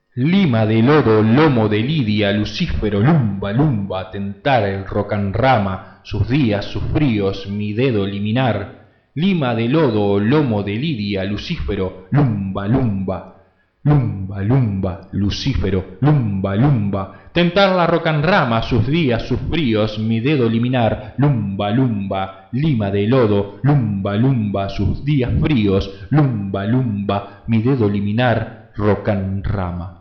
Lima de lodo, lomo de lidia, lucífero, lumba, lumba, tentar el rocanrama, sus días, sus fríos, mi dedo liminar. Lima de lodo, lomo de lidia, lucífero, lumba, lumba, lumba, lumba, lucífero, lumba, lumba, tentar la rocanrama, sus días, sus fríos, mi dedo liminar, lumba, lumba, lima de lodo, lumba, lumba, sus días fríos, lumba, lumba, mi dedo liminar, rocanrama.